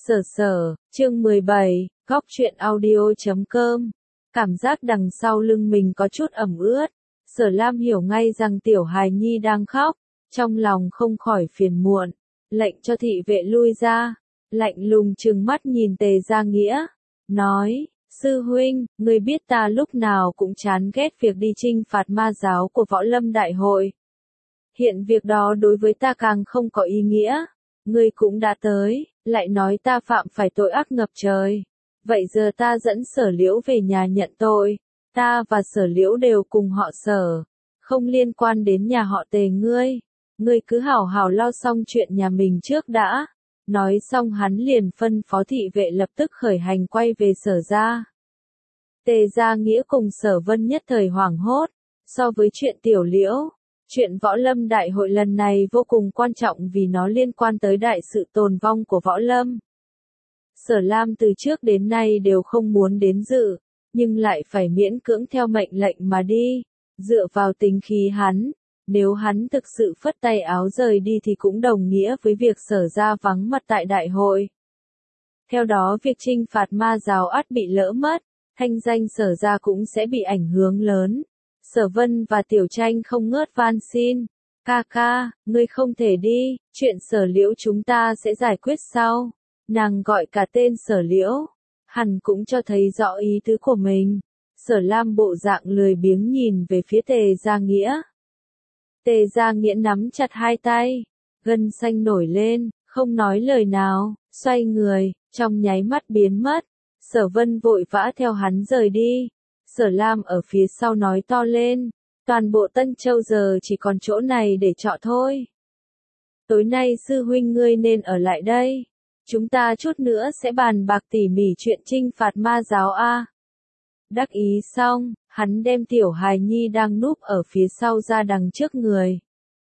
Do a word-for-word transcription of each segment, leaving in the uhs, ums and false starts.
Sở sở, chương mười bảy, góc truyện audio chấm com. Cảm giác đằng sau lưng mình có chút ẩm ướt. Sở Lam hiểu ngay rằng tiểu hài nhi đang khóc, trong lòng không khỏi phiền muộn, lệnh cho thị vệ lui ra, lạnh lùng trừng mắt nhìn Tề Gia Nghĩa, nói, sư huynh, ngươi biết ta lúc nào cũng chán ghét việc đi chinh phạt ma giáo của Võ Lâm Đại hội. Hiện việc đó đối với ta càng không có ý nghĩa, ngươi cũng đã tới, lại nói ta phạm phải tội ác ngập trời. Vậy giờ ta dẫn Sở Liễu về nhà nhận tội, ta và Sở Liễu đều cùng họ Sở, không liên quan đến nhà họ Tề ngươi. Ngươi cứ hảo hảo lo xong chuyện nhà mình trước đã. Nói xong hắn liền phân phó thị vệ lập tức khởi hành quay về Sở gia. Tề Gia Nghĩa cùng Sở Vân nhất thời hoảng hốt, so với chuyện Tiểu Liễu, chuyện Võ Lâm Đại hội lần này vô cùng quan trọng vì nó liên quan tới đại sự tồn vong của Võ Lâm. Sở Lam từ trước đến nay đều không muốn đến dự, nhưng lại phải miễn cưỡng theo mệnh lệnh mà đi, dựa vào tính khí hắn, nếu hắn thực sự phất tay áo rời đi thì cũng đồng nghĩa với việc Sở gia vắng mặt tại đại hội. Theo đó việc chinh phạt ma giáo ắt bị lỡ mất, thanh danh Sở gia cũng sẽ bị ảnh hưởng lớn. Sở Vân và Tiểu Tranh không ngớt van xin, ca ca, ngươi không thể đi, chuyện Sở Liễu chúng ta sẽ giải quyết sau. Nàng gọi cả tên Sở Liễu, hẳn cũng cho thấy rõ ý tứ của mình. Sở Lam bộ dạng lười biếng nhìn về phía Tề Gia Nghĩa. Tề Gia Nghĩa nắm chặt hai tay, gân xanh nổi lên, không nói lời nào, xoay người, trong nháy mắt biến mất. Sở Vân vội vã theo hắn rời đi. Sở Lam ở phía sau nói to lên, toàn bộ Tân Châu giờ chỉ còn chỗ này để chọn thôi. Tối nay sư huynh ngươi nên ở lại đây. Chúng ta chút nữa sẽ bàn bạc tỉ mỉ chuyện chinh phạt ma giáo a. Đắc ý xong, hắn đem tiểu hài nhi đang núp ở phía sau ra đằng trước người.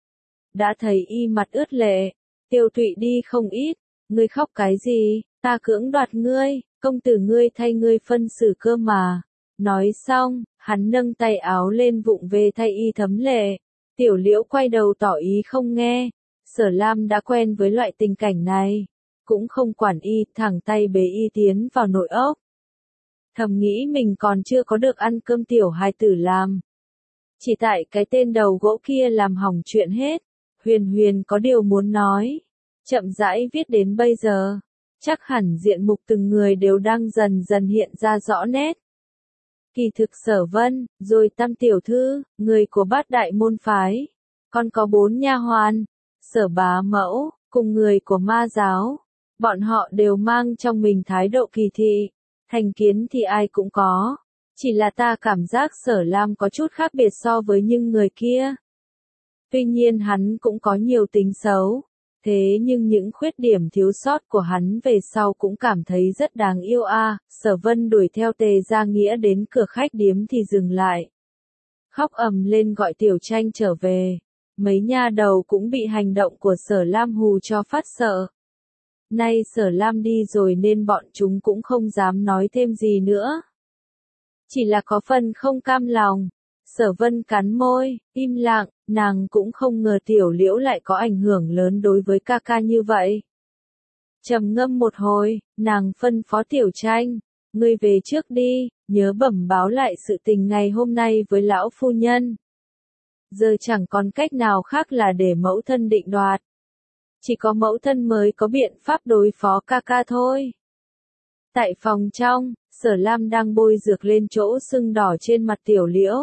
Đã thấy y mặt ướt lệ, Tiêu Thụy đi không ít, ngươi khóc cái gì, ta cưỡng đoạt ngươi, công tử ngươi thay ngươi phân xử cơ mà. Nói xong, hắn nâng tay áo lên vụng về thay y thấm lệ. Tiểu Liễu quay đầu tỏ ý không nghe. Sở Lam đã quen với loại tình cảnh này, cũng không quản y, thẳng tay bế y tiến vào nội ốc. Thầm nghĩ mình còn chưa có được ăn cơm tiểu hài tử làm. Chỉ tại cái tên đầu gỗ kia làm hỏng chuyện hết. Huyền Huyền có điều muốn nói, chậm rãi viết đến bây giờ, chắc hẳn diện mục từng người đều đang dần dần hiện ra rõ nét. Kỳ thực Sở Vân, rồi Tam tiểu thư, người của Bát đại môn phái, còn có bốn nha hoàn, Sở Bá Mẫu, cùng người của ma giáo, bọn họ đều mang trong mình thái độ kỳ thị, thành kiến thì ai cũng có, chỉ là ta cảm giác Sở Lam có chút khác biệt so với những người kia. Tuy nhiên hắn cũng có nhiều tính xấu, thế nhưng những khuyết điểm thiếu sót của hắn về sau cũng cảm thấy rất đáng yêu a. À. Sở Vân đuổi theo Tề Gia Nghĩa đến cửa khách điếm thì dừng lại. Khóc ầm lên gọi Tiểu Tranh trở về. Mấy nha đầu cũng bị hành động của Sở Lam hù cho phát sợ. Nay Sở Lam đi rồi nên bọn chúng cũng không dám nói thêm gì nữa. Chỉ là có phần không cam lòng. Sở Vân cắn môi, im lặng, nàng cũng không ngờ Tiểu Liễu lại có ảnh hưởng lớn đối với ca ca như vậy. Trầm ngâm một hồi, nàng phân phó Tiểu Tranh, ngươi về trước đi, nhớ bẩm báo lại sự tình ngày hôm nay với lão phu nhân. Giờ chẳng còn cách nào khác là để mẫu thân định đoạt. Chỉ có mẫu thân mới có biện pháp đối phó ca ca thôi. Tại phòng trong, Sở Lam đang bôi dược lên chỗ sưng đỏ trên mặt Tiểu Liễu.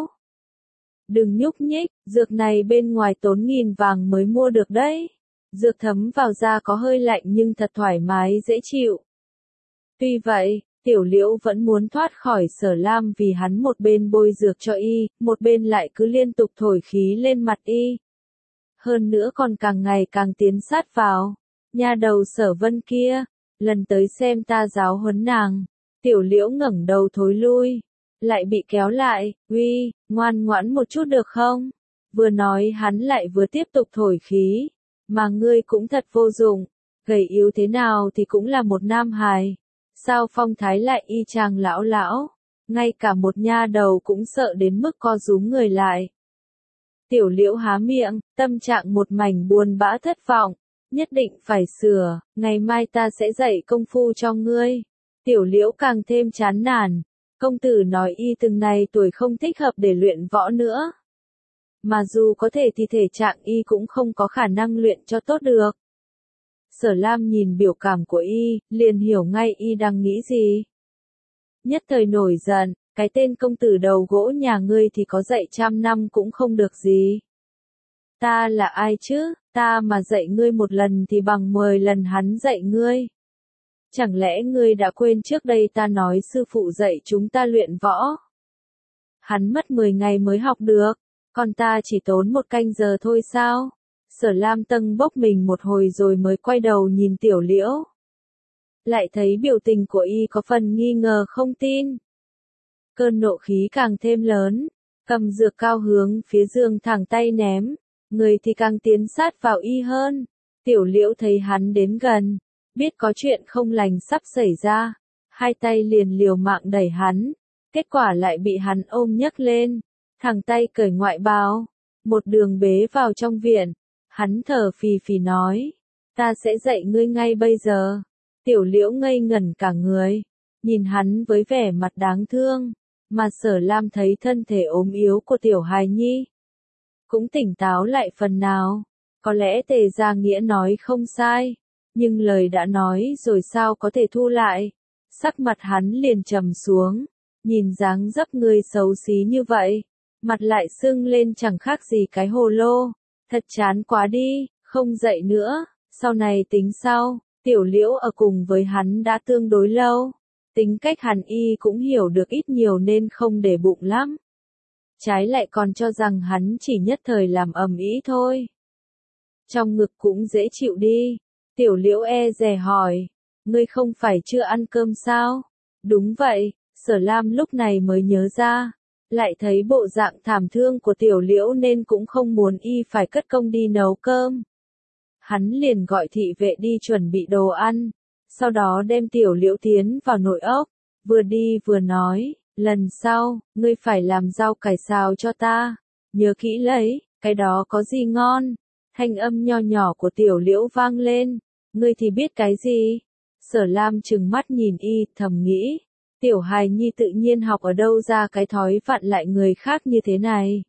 Đừng nhúc nhích, dược này bên ngoài tốn nghìn vàng mới mua được đấy. Dược thấm vào da có hơi lạnh nhưng thật thoải mái dễ chịu. Tuy vậy, Tiểu Liễu vẫn muốn thoát khỏi Sở Lam vì hắn một bên bôi dược cho y, một bên lại cứ liên tục thổi khí lên mặt y. Hơn nữa còn càng ngày càng tiến sát vào. Nha đầu Sở Vân kia, lần tới xem ta giáo huấn nàng. Tiểu Liễu ngẩng đầu thối lui. Lại bị kéo lại, uy, ngoan ngoãn một chút được không? Vừa nói hắn lại vừa tiếp tục thổi khí. Mà ngươi cũng thật vô dụng, gầy yếu thế nào thì cũng là một nam hài. Sao phong thái lại y chang lão lão? Ngay cả một nha đầu cũng sợ đến mức co rúm người lại. Tiểu Liễu há miệng, tâm trạng một mảnh buồn bã thất vọng. Nhất định phải sửa, ngày mai ta sẽ dạy công phu cho ngươi. Tiểu Liễu càng thêm chán nản, công tử nói y từng này tuổi không thích hợp để luyện võ nữa. Mà dù có thể thì thể trạng y cũng không có khả năng luyện cho tốt được. Sở Lam nhìn biểu cảm của y, liền hiểu ngay y đang nghĩ gì. Nhất thời nổi giận, cái tên công tử đầu gỗ nhà ngươi thì có dạy trăm năm cũng không được gì. Ta là ai chứ, ta mà dạy ngươi một lần thì bằng mười lần hắn dạy ngươi. Chẳng lẽ ngươi đã quên trước đây ta nói sư phụ dạy chúng ta luyện võ? Hắn mất mười ngày mới học được, còn ta chỉ tốn một canh giờ thôi sao? Sở Lam tâng bốc mình một hồi rồi mới quay đầu nhìn Tiểu Liễu. Lại thấy biểu tình của y có phần nghi ngờ không tin. Cơn nộ khí càng thêm lớn, cầm dược cao hướng phía giường thẳng tay ném, người thì càng tiến sát vào y hơn. Tiểu Liễu thấy hắn đến gần, biết có chuyện không lành sắp xảy ra, hai tay liền liều mạng đẩy hắn, kết quả lại bị hắn ôm nhấc lên, thẳng tay cởi ngoại bào, một đường bế vào trong viện. Hắn thở phì phì nói, ta sẽ dạy ngươi ngay bây giờ. Tiểu Liễu ngây ngẩn cả người, nhìn hắn với vẻ mặt đáng thương, mà Sở Lam thấy thân thể ốm yếu của tiểu hài nhi cũng tỉnh táo lại phần nào. Có lẽ Tề Gia Nghĩa nói không sai, nhưng lời đã nói rồi sao có thể thu lại. Sắc mặt hắn liền trầm xuống, nhìn dáng dấp ngươi xấu xí như vậy, mặt lại sưng lên chẳng khác gì cái hồ lô. Thật chán quá đi, không dậy nữa, sau này tính sau. Tiểu Liễu ở cùng với hắn đã tương đối lâu, tính cách hắn y cũng hiểu được ít nhiều nên không để bụng lắm. Trái lại còn cho rằng hắn chỉ nhất thời làm ầm ĩ thôi. Trong ngực cũng dễ chịu đi. Tiểu Liễu e dè hỏi, ngươi không phải chưa ăn cơm sao? Đúng vậy, Sở Lam lúc này mới nhớ ra. Lại thấy bộ dạng thảm thương của Tiểu Liễu nên cũng không muốn y phải cất công đi nấu cơm. Hắn liền gọi thị vệ đi chuẩn bị đồ ăn, sau đó đem Tiểu Liễu tiến vào nội ốc, vừa đi vừa nói, lần sau, ngươi phải làm rau cải xào cho ta, nhớ kỹ lấy, cái đó có gì ngon. Thanh âm nho nhỏ của Tiểu Liễu vang lên, ngươi thì biết cái gì? Sở Lam trừng mắt nhìn y, thầm nghĩ, tiểu hài nhi tự nhiên học ở đâu ra cái thói vặn lại người khác như thế này.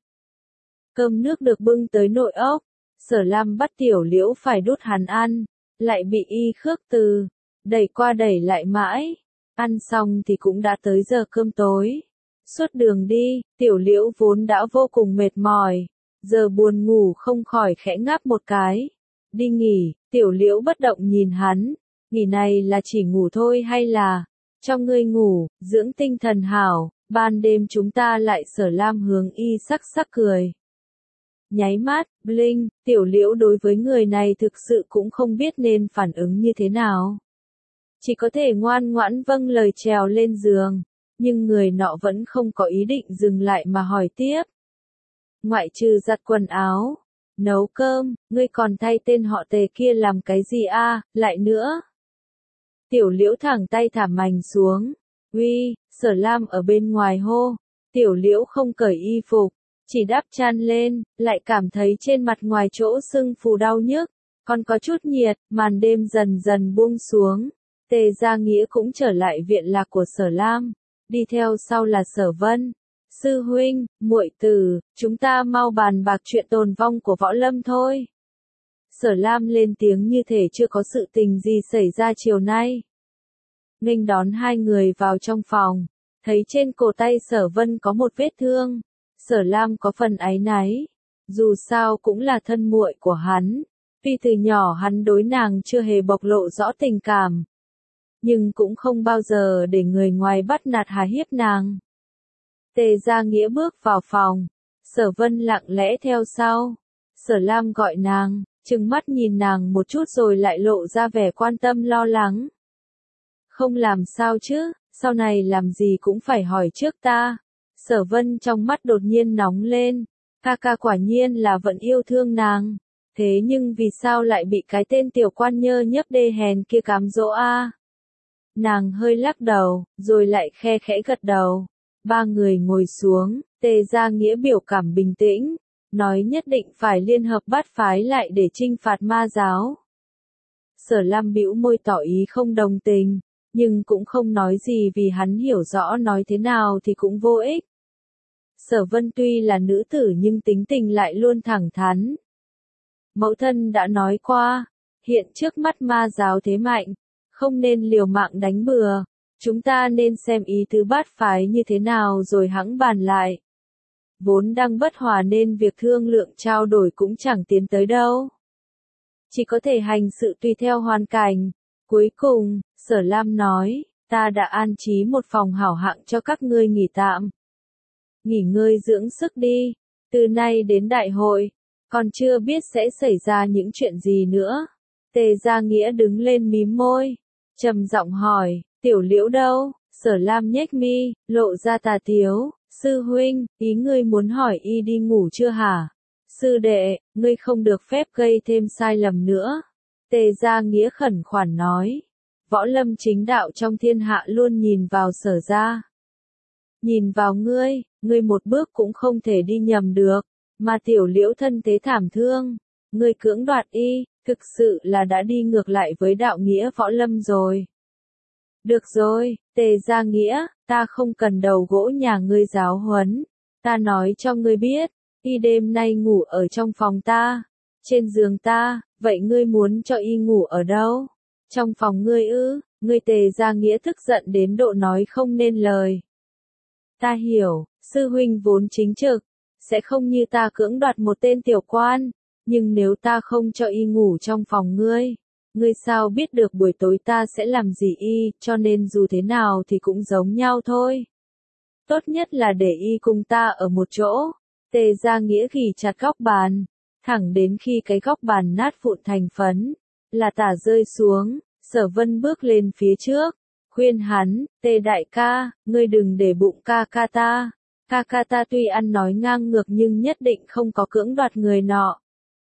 Cơm nước được bưng tới nội ốc, Sở Lam bắt Tiểu Liễu phải đút hắn ăn, lại bị y khước từ, đẩy qua đẩy lại mãi. Ăn xong thì cũng đã tới giờ cơm tối. Suốt đường đi, Tiểu Liễu vốn đã vô cùng mệt mỏi, giờ buồn ngủ không khỏi khẽ ngáp một cái. Đi nghỉ, Tiểu Liễu bất động nhìn hắn, nghỉ này là chỉ ngủ thôi hay là cho ngươi ngủ, dưỡng tinh thần hảo, ban đêm chúng ta lại. Sở Lam hướng y sắc sắc cười. Nháy mắt, bling, Tiểu Liễu đối với người này thực sự cũng không biết nên phản ứng như thế nào. Chỉ có thể ngoan ngoãn vâng lời trèo lên giường, nhưng người nọ vẫn không có ý định dừng lại mà hỏi tiếp. Ngoại trừ giặt quần áo, nấu cơm, ngươi còn thay tên họ Tề kia làm cái gì a? À? Lại nữa. Tiểu Liễu thẳng tay thả mành xuống. Uy, Sở Lam ở bên ngoài hô. Tiểu Liễu không cởi y phục, chỉ đắp chăn lên, lại cảm thấy trên mặt ngoài chỗ sưng phù đau nhức, còn có chút nhiệt. Màn đêm dần dần buông xuống. Tề Gia Nghĩa cũng trở lại viện lạc của Sở Lam, đi theo sau là Sở Vân. Sư huynh, muội tử, chúng ta mau bàn bạc chuyện tồn vong của Võ Lâm thôi. Sở Lam lên tiếng như thể chưa có sự tình gì xảy ra chiều nay. Nghênh đón hai người vào trong phòng, thấy trên cổ tay Sở Vân có một vết thương. Sở Lam có phần áy náy, dù sao cũng là thân muội của hắn, vì từ nhỏ hắn đối nàng chưa hề bộc lộ rõ tình cảm, nhưng cũng không bao giờ để người ngoài bắt nạt hà hiếp nàng. Tề Gia Nghĩa bước vào phòng, Sở Vân lặng lẽ theo sau. Sở Lam gọi nàng, trừng mắt nhìn nàng một chút rồi lại lộ ra vẻ quan tâm lo lắng. Không làm sao chứ, sau này làm gì cũng phải hỏi trước ta. Sở Vân trong mắt đột nhiên nóng lên, ca ca quả nhiên là vẫn yêu thương nàng, thế nhưng vì sao lại bị cái tên tiểu quan nhơ nhấc đê hèn kia cám dỗ a? Nàng hơi lắc đầu, rồi lại khe khẽ gật đầu. Ba người ngồi xuống, Tề Gia Nghĩa biểu cảm bình tĩnh, nói nhất định phải liên hợp bát phái lại để chinh phạt ma giáo. Sở Lam bĩu môi tỏ ý không đồng tình, nhưng cũng không nói gì vì hắn hiểu rõ nói thế nào thì cũng vô ích. Sở Vân tuy là nữ tử nhưng tính tình lại luôn thẳng thắn. Mẫu thân đã nói qua, hiện trước mắt ma giáo thế mạnh, không nên liều mạng đánh bừa, chúng ta nên xem ý tứ bát phái như thế nào rồi hẵng bàn lại. Vốn đang bất hòa nên việc thương lượng trao đổi cũng chẳng tiến tới đâu. Chỉ có thể hành sự tùy theo hoàn cảnh. Cuối cùng, Sở Lam nói, ta đã an trí một phòng hảo hạng cho các ngươi nghỉ tạm. Nghỉ ngơi dưỡng sức đi, từ nay đến đại hội, còn chưa biết sẽ xảy ra những chuyện gì nữa. Tề Gia Nghĩa đứng lên mím môi, trầm giọng hỏi, Tiểu Liễu đâu? Sở Lam nhếch mi, lộ ra tà tiếu, sư huynh, ý ngươi muốn hỏi y đi ngủ chưa hả? Sư đệ, ngươi không được phép gây thêm sai lầm nữa. Tề Gia Nghĩa khẩn khoản nói, võ lâm chính đạo trong thiên hạ luôn nhìn vào Sở gia. Nhìn vào ngươi, ngươi một bước cũng không thể đi nhầm được, mà Tiểu Liễu thân thế thảm thương, ngươi cưỡng đoạt y, thực sự là đã đi ngược lại với đạo nghĩa võ lâm rồi. Được rồi, Tề Gia Nghĩa, ta không cần đầu gỗ nhà ngươi giáo huấn, ta nói cho ngươi biết, y đêm nay ngủ ở trong phòng ta, trên giường ta, vậy ngươi muốn cho y ngủ ở đâu? Trong phòng ngươi ư? Ngươi Tề Gia Nghĩa tức giận đến độ nói không nên lời. Ta hiểu, sư huynh vốn chính trực, sẽ không như ta cưỡng đoạt một tên tiểu quan, nhưng nếu ta không cho y ngủ trong phòng ngươi, ngươi sao biết được buổi tối ta sẽ làm gì y, cho nên dù thế nào thì cũng giống nhau thôi. Tốt nhất là để y cùng ta ở một chỗ. Tề Gia Nghĩa ghì chặt góc bàn, thẳng đến khi cái góc bàn nát vụn thành phấn, là tả rơi xuống. Sở Vân bước lên phía trước, khuyên hắn, Tề đại ca, ngươi đừng để bụng ca ca ta. Ca ca ta tuy ăn nói ngang ngược nhưng nhất định không có cưỡng đoạt người nọ.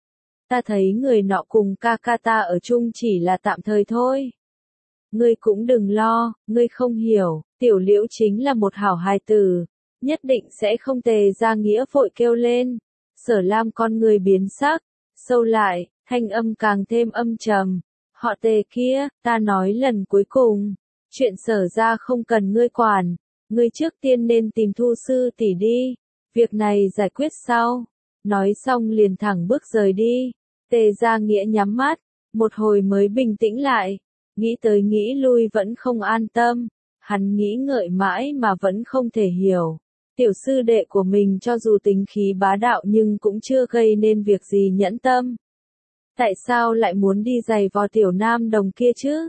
Ta thấy người nọ cùng ca ca ta ở chung chỉ là tạm thời thôi. Ngươi cũng đừng lo, ngươi không hiểu, Tiểu Liễu chính là một hảo hài tử, nhất định sẽ không. Tề Gia Nghĩa vội kêu lên. Sở Lam con người biến sắc, sâu lại, thanh âm càng thêm âm trầm. Họ Tề kia, ta nói lần cuối cùng, chuyện Sở gia không cần ngươi quản, ngươi trước tiên nên tìm Thu sư tỷ đi, việc này giải quyết sau. Nói xong liền thẳng bước rời đi. Tề Gia Nghĩa nhắm mắt, một hồi mới bình tĩnh lại, nghĩ tới nghĩ lui vẫn không an tâm, hắn nghĩ ngợi mãi mà vẫn không thể hiểu. Tiểu sư đệ của mình cho dù tính khí bá đạo nhưng cũng chưa gây nên việc gì nhẫn tâm. Tại sao lại muốn đi giày vò tiểu nam đồng kia chứ?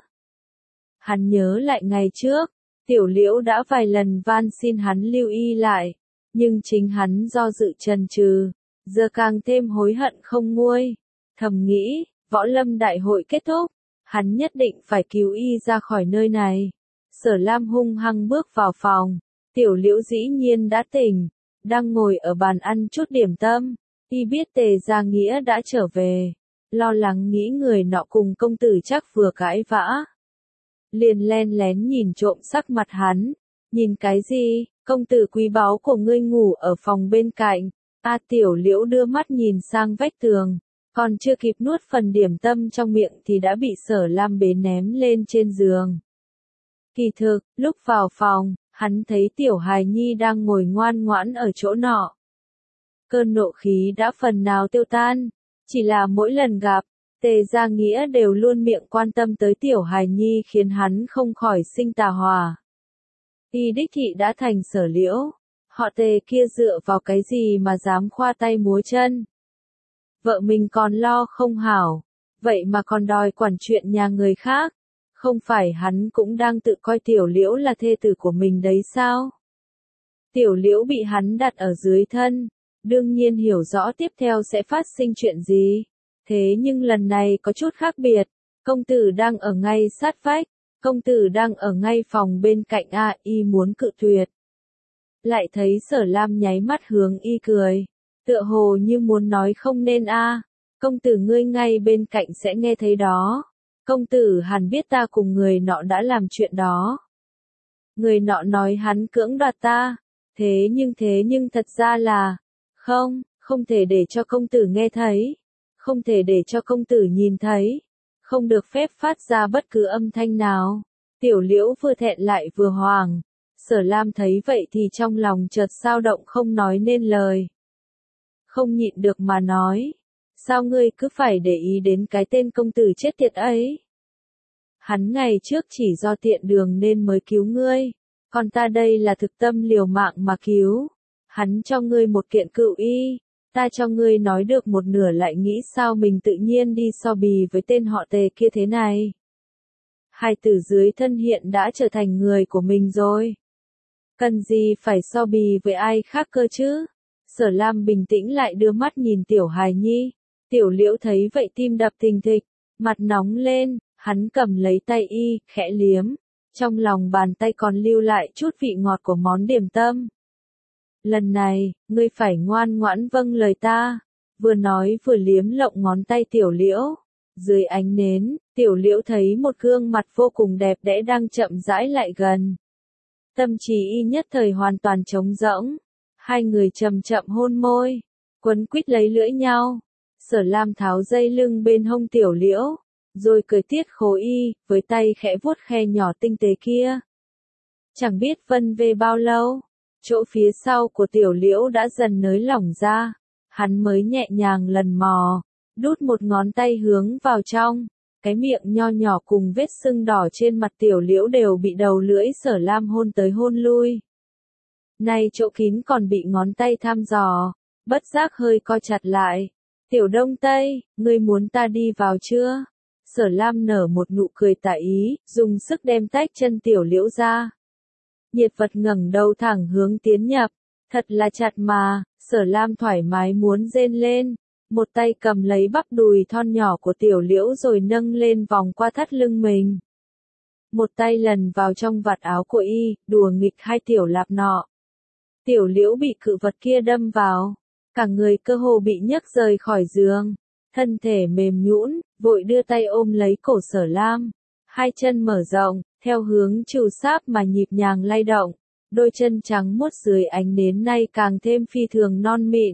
Hắn nhớ lại ngày trước, Tiểu Liễu đã vài lần van xin hắn lưu y lại, nhưng chính hắn do dự chần chừ, giờ càng thêm hối hận không nguôi. Thầm nghĩ, võ lâm đại hội kết thúc, hắn nhất định phải cứu y ra khỏi nơi này. Sở Lam hung hăng bước vào phòng, Tiểu Liễu dĩ nhiên đã tỉnh, đang ngồi ở bàn ăn chút điểm tâm, y biết Tề Gia Nghĩa đã trở về, lo lắng nghĩ người nọ cùng công tử chắc vừa cãi vã. Liền len lén nhìn trộm sắc mặt hắn, nhìn cái gì, công tử quý báu của ngươi ngủ ở phòng bên cạnh. A Tiểu Liễu đưa mắt nhìn sang vách tường, còn chưa kịp nuốt phần điểm tâm trong miệng thì đã bị Sở Lam bế ném lên trên giường. Kỳ thực, lúc vào phòng, hắn thấy Tiểu Hài Nhi đang ngồi ngoan ngoãn ở chỗ nọ. Cơn nộ khí đã phần nào tiêu tan, chỉ là mỗi lần gặp, Tề Gia Nghĩa đều luôn miệng quan tâm tới Tiểu Hài Nhi khiến hắn không khỏi sinh tà hòa. Y đích thị đã thành Sở Liễu, họ Tề kia dựa vào cái gì mà dám khoa tay múa chân. Vợ mình còn lo không hảo, vậy mà còn đòi quản chuyện nhà người khác, không phải hắn cũng đang tự coi Tiểu Liễu là thê tử của mình đấy sao? Tiểu Liễu bị hắn đặt ở dưới thân, đương nhiên hiểu rõ tiếp theo sẽ phát sinh chuyện gì. Thế nhưng lần này có chút khác biệt, công tử đang ở ngay sát vách, công tử đang ở ngay phòng bên cạnh. A y muốn cự tuyệt. Lại thấy Sở Lam nháy mắt hướng y cười, tựa hồ như muốn nói không nên a, công tử ngươi ngay bên cạnh sẽ nghe thấy đó. Công tử hẳn biết ta cùng người nọ đã làm chuyện đó. Người nọ nói hắn cưỡng đoạt ta, thế nhưng thế nhưng thật ra là, không, không thể để cho công tử nghe thấy, không thể để cho công tử nhìn thấy, không được phép phát ra bất cứ âm thanh nào. Tiểu Liễu vừa thẹn lại vừa hoảng. Sở Lam thấy vậy thì trong lòng chợt dao động không nói nên lời. Không nhịn được mà nói, sao ngươi cứ phải để ý đến cái tên công tử chết tiệt ấy? Hắn ngày trước chỉ do tiện đường nên mới cứu ngươi, còn ta đây là thực tâm liều mạng mà cứu. Hắn cho ngươi một kiện cựu y, ta cho ngươi nói được một nửa lại nghĩ sao mình tự nhiên đi so bì với tên họ Tề kia thế này. Hai tử dưới thân hiện đã trở thành người của mình rồi. Cần gì phải so bì với ai khác cơ chứ? Sở Lam bình tĩnh lại đưa mắt nhìn Tiểu Hài Nhi. Tiểu Liễu thấy vậy tim đập thình thịch, mặt nóng lên, hắn cầm lấy tay y, khẽ liếm. Trong lòng bàn tay còn lưu lại chút vị ngọt của món điểm tâm. Lần này, ngươi phải ngoan ngoãn vâng lời ta. Vừa nói vừa liếm lộng ngón tay Tiểu Liễu. Dưới ánh nến, Tiểu Liễu thấy một gương mặt vô cùng đẹp đẽ đang chậm rãi lại gần. Tâm trí y nhất thời hoàn toàn trống rỗng. Hai người chậm chậm hôn môi, quấn quýt lấy lưỡi nhau. Sở Lam tháo dây lưng bên hông Tiểu Liễu, rồi cởi tiết khố y, với tay khẽ vuốt khe nhỏ tinh tế kia. Chẳng biết vân về bao lâu, chỗ phía sau của Tiểu Liễu đã dần nới lỏng ra, hắn mới nhẹ nhàng lần mò, đút một ngón tay hướng vào trong. Cái miệng nho nhỏ cùng vết sưng đỏ trên mặt Tiểu Liễu đều bị đầu lưỡi Sở Lam hôn tới hôn lui. Nay chỗ kín còn bị ngón tay thăm dò, bất giác hơi co chặt lại. Tiểu Đông Tây, ngươi muốn ta đi vào chưa? Sở Lam nở một nụ cười tà ý, dùng sức đem tách chân Tiểu Liễu ra. Nhiệt vật ngẩng đầu thẳng hướng tiến nhập, thật là chặt mà. Sở Lam thoải mái muốn rên lên, một tay cầm lấy bắp đùi thon nhỏ của Tiểu Liễu rồi nâng lên vòng qua thắt lưng mình. Một tay lần vào trong vạt áo của y, đùa nghịch hai tiểu lạp nọ. Tiểu Liễu bị cự vật kia đâm vào, cả người cơ hồ bị nhấc rời khỏi giường, thân thể mềm nhũn, vội đưa tay ôm lấy cổ Sở Lam, hai chân mở rộng, theo hướng trù sáp mà nhịp nhàng lay động, đôi chân trắng muốt dưới ánh nến nay càng thêm phi thường non mịn.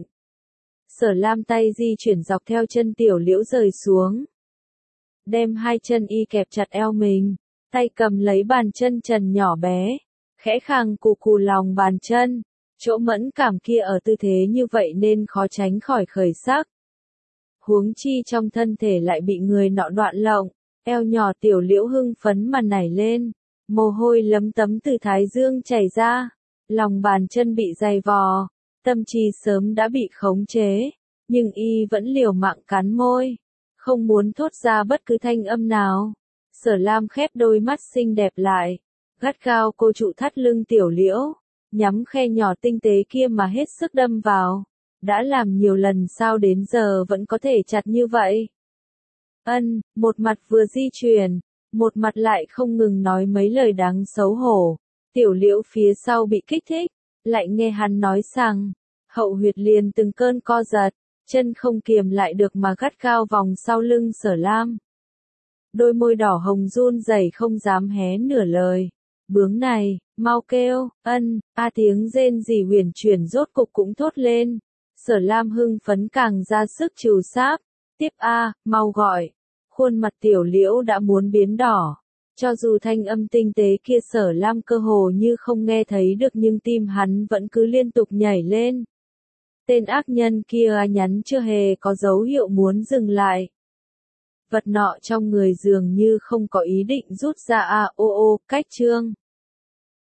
Sở Lam tay di chuyển dọc theo chân Tiểu Liễu rời xuống, đem hai chân y kẹp chặt eo mình, tay cầm lấy bàn chân trần nhỏ bé, khẽ khàng cù cù lòng bàn chân. Chỗ mẫn cảm kia ở tư thế như vậy nên khó tránh khỏi khởi sắc. Huống chi trong thân thể lại bị người nọ đoạn lộng, eo nhỏ Tiểu Liễu hưng phấn mà nảy lên, mồ hôi lấm tấm từ thái dương chảy ra, lòng bàn chân bị dày vò, tâm trí sớm đã bị khống chế, nhưng y vẫn liều mạng cắn môi, không muốn thốt ra bất cứ thanh âm nào. Sở Lam khép đôi mắt xinh đẹp lại, gắt gao cô trụ thắt lưng Tiểu Liễu, nhắm khe nhỏ tinh tế kia mà hết sức đâm vào. Đã làm nhiều lần sao đến giờ vẫn có thể chặt như vậy? Ân, một mặt vừa di chuyển, một mặt lại không ngừng nói mấy lời đáng xấu hổ. Tiểu Liễu phía sau bị kích thích, lại nghe hắn nói rằng, hậu huyệt liền từng cơn co giật, chân không kiềm lại được mà gắt gao vòng sau lưng Sở Lam. Đôi môi đỏ hồng run rẩy không dám hé nửa lời. Bướng này, mau kêu, ân, a tiếng rên rỉ huyền chuyển rốt cục cũng thốt lên. Sở Lam hưng phấn càng ra sức trù sáp, tiếp a, mau gọi. Khuôn mặt Tiểu Liễu đã muốn biến đỏ. Cho dù thanh âm tinh tế kia Sở Lam cơ hồ như không nghe thấy được nhưng tim hắn vẫn cứ liên tục nhảy lên. Tên ác nhân kia nhắn chưa hề có dấu hiệu muốn dừng lại. Vật nọ trong người dường như không có ý định rút ra a ô ô, cách chương.